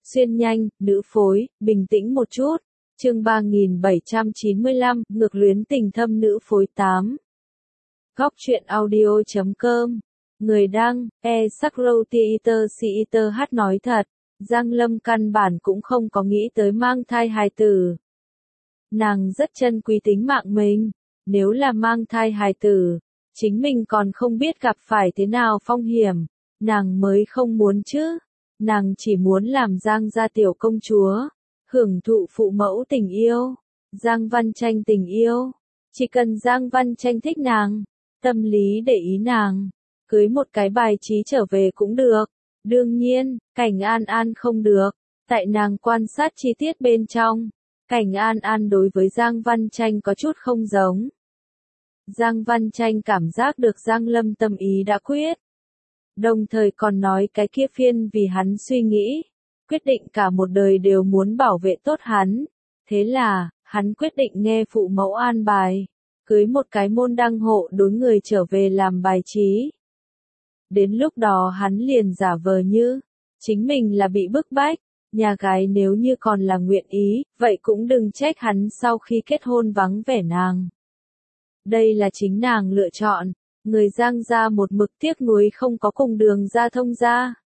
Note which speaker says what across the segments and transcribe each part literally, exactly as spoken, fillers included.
Speaker 1: xuyên nhanh, nữ phối, bình tĩnh một chút. Chương ba nghìn bảy trăm chín mươi lăm, ngược luyến tình thâm nữ phối tám. Góc truyện audio chấm com. Người đăng, e sắc râu theater theater hát nói thật, Giang Lâm căn bản cũng không có nghĩ tới mang thai hài tử. Nàng rất trân quý tính mạng mình, nếu là mang thai hài tử, chính mình còn không biết gặp phải thế nào phong hiểm, nàng mới không muốn chứ. Nàng chỉ muốn làm Giang gia tiểu công chúa, hưởng thụ phụ mẫu tình yêu, Giang Văn Tranh tình yêu. Chỉ cần Giang Văn Tranh thích nàng, tâm lý để ý nàng, cưới một cái bài trí trở về cũng được. Đương nhiên, Cảnh An An không được, tại nàng quan sát chi tiết bên trong, Cảnh An An đối với Giang Văn Tranh có chút không giống. Giang Văn Tranh cảm giác được Giang Lâm tâm ý đã quyết, đồng thời còn nói cái kia phiên vì hắn suy nghĩ, quyết định cả một đời đều muốn bảo vệ tốt hắn. Thế là, hắn quyết định nghe phụ mẫu an bài, cưới một cái môn đăng hộ đối người trở về làm bài trí. Đến lúc đó hắn liền giả vờ như, chính mình là bị bức bách, nhà gái nếu như còn là nguyện ý, vậy cũng đừng trách hắn sau khi kết hôn vắng vẻ nàng. Đây là chính nàng lựa chọn, người Giang gia một mực tiếc nuối không có cùng Đường gia thông gia.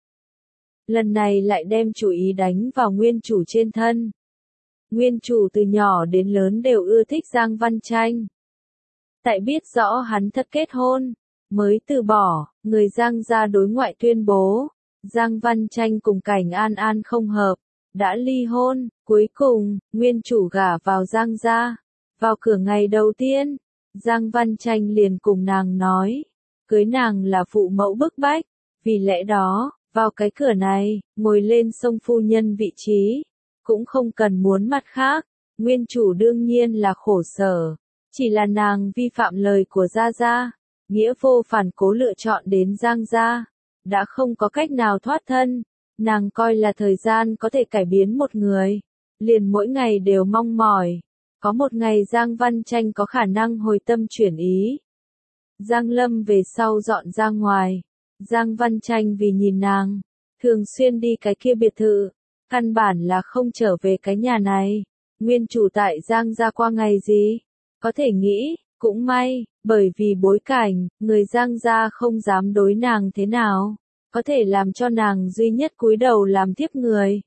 Speaker 1: Lần này lại đem chủ ý đánh vào nguyên chủ trên thân. Nguyên chủ từ nhỏ đến lớn đều ưa thích Giang Văn Tranh. Tại biết rõ hắn thật kết hôn, mới từ bỏ, người Giang gia đối ngoại tuyên bố, Giang Văn Tranh cùng Cảnh An An không hợp, đã ly hôn. Cuối cùng, nguyên chủ gả vào Giang gia. Vào cửa ngày đầu tiên, Giang Văn Tranh liền cùng nàng nói, cưới nàng là phụ mẫu bức bách, vì lẽ đó, vào cái cửa này, ngồi lên sông phu nhân vị trí, cũng không cần muốn mặt khác. Nguyên chủ đương nhiên là khổ sở, chỉ là nàng vi phạm lời của Gia Gia, nghĩa vô phản cố lựa chọn đến Giang gia, đã không có cách nào thoát thân. Nàng coi là thời gian có thể cải biến một người, liền mỗi ngày đều mong mỏi, có một ngày Giang Văn Tranh có khả năng hồi tâm chuyển ý. Giang Lâm về sau dọn ra ngoài, Giang Văn Tranh vì nhìn nàng, thường xuyên đi cái kia biệt thự, căn bản là không trở về cái nhà này. Nguyên chủ tại Giang gia qua ngày gì? Có thể nghĩ, cũng may, bởi vì bối cảnh, người Giang gia không dám đối nàng thế nào, có thể làm cho nàng duy nhất cúi đầu làm tiếp người.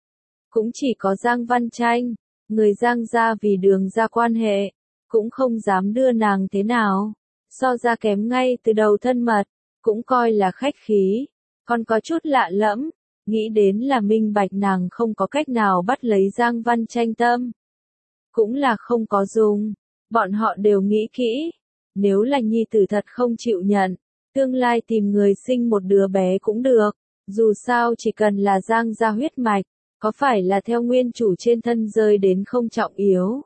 Speaker 1: Cũng chỉ có Giang Văn Tranh, người Giang gia vì Đường gia quan hệ, cũng không dám đưa nàng thế nào, so ra kém ngay từ đầu thân mật, cũng coi là khách khí, còn có chút lạ lẫm, nghĩ đến là minh bạch nàng không có cách nào bắt lấy Giang Văn Tranh tâm. Cũng là không có dùng, bọn họ đều nghĩ kỹ, nếu là nhi tử thật không chịu nhận, tương lai tìm người sinh một đứa bé cũng được, dù sao chỉ cần là Giang gia huyết mạch, có phải là theo nguyên chủ trên thân rơi đến không trọng yếu.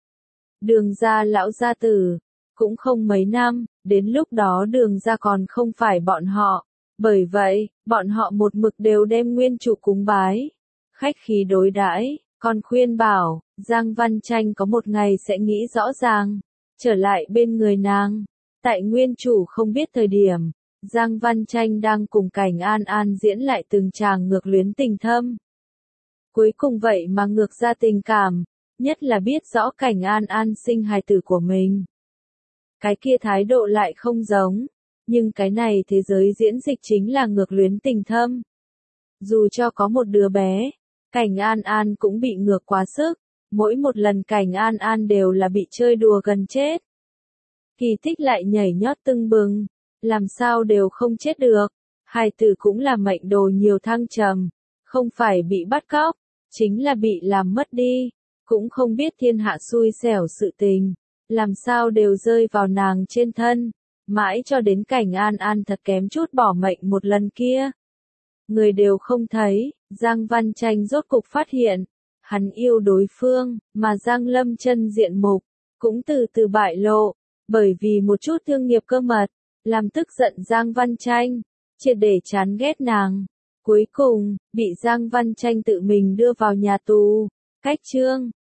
Speaker 1: Đường gia lão gia tử, cũng không mấy năm, đến lúc đó Đường gia còn không phải bọn họ, bởi vậy, bọn họ một mực đều đem nguyên chủ cúng bái, khách khí đối đãi, còn khuyên bảo, Giang Văn Tranh có một ngày sẽ nghĩ rõ ràng, trở lại bên người nàng. Tại nguyên chủ không biết thời điểm, Giang Văn Tranh đang cùng Cảnh An An diễn lại từng tràng ngược luyến tình thâm. Cuối cùng vậy mà ngược ra tình cảm, nhất là biết rõ Cảnh An An sinh hài tử của mình. Cái kia thái độ lại không giống, nhưng cái này thế giới diễn dịch chính là ngược luyến tình thâm. Dù cho có một đứa bé, Cảnh An An cũng bị ngược quá sức, mỗi một lần Cảnh An An đều là bị chơi đùa gần chết. Kỳ tích lại nhảy nhót tưng bừng, làm sao đều không chết được. Hài tử cũng là mệnh đồ nhiều thăng trầm, không phải bị bắt cóc, chính là bị làm mất đi, cũng không biết thiên hạ xui xẻo sự tình, làm sao đều rơi vào nàng trên thân, mãi cho đến Cảnh An An thật kém chút bỏ mệnh một lần kia. Người đều không thấy, Giang Văn Tranh rốt cục phát hiện, hắn yêu đối phương, mà Giang Lâm chân diện mục, cũng từ từ bại lộ, bởi vì một chút thương nghiệp cơ mật, làm tức giận Giang Văn Tranh, triệt để chán ghét nàng. Cuối cùng, bị Giang Văn Tranh tự mình đưa vào nhà tù. Cách chương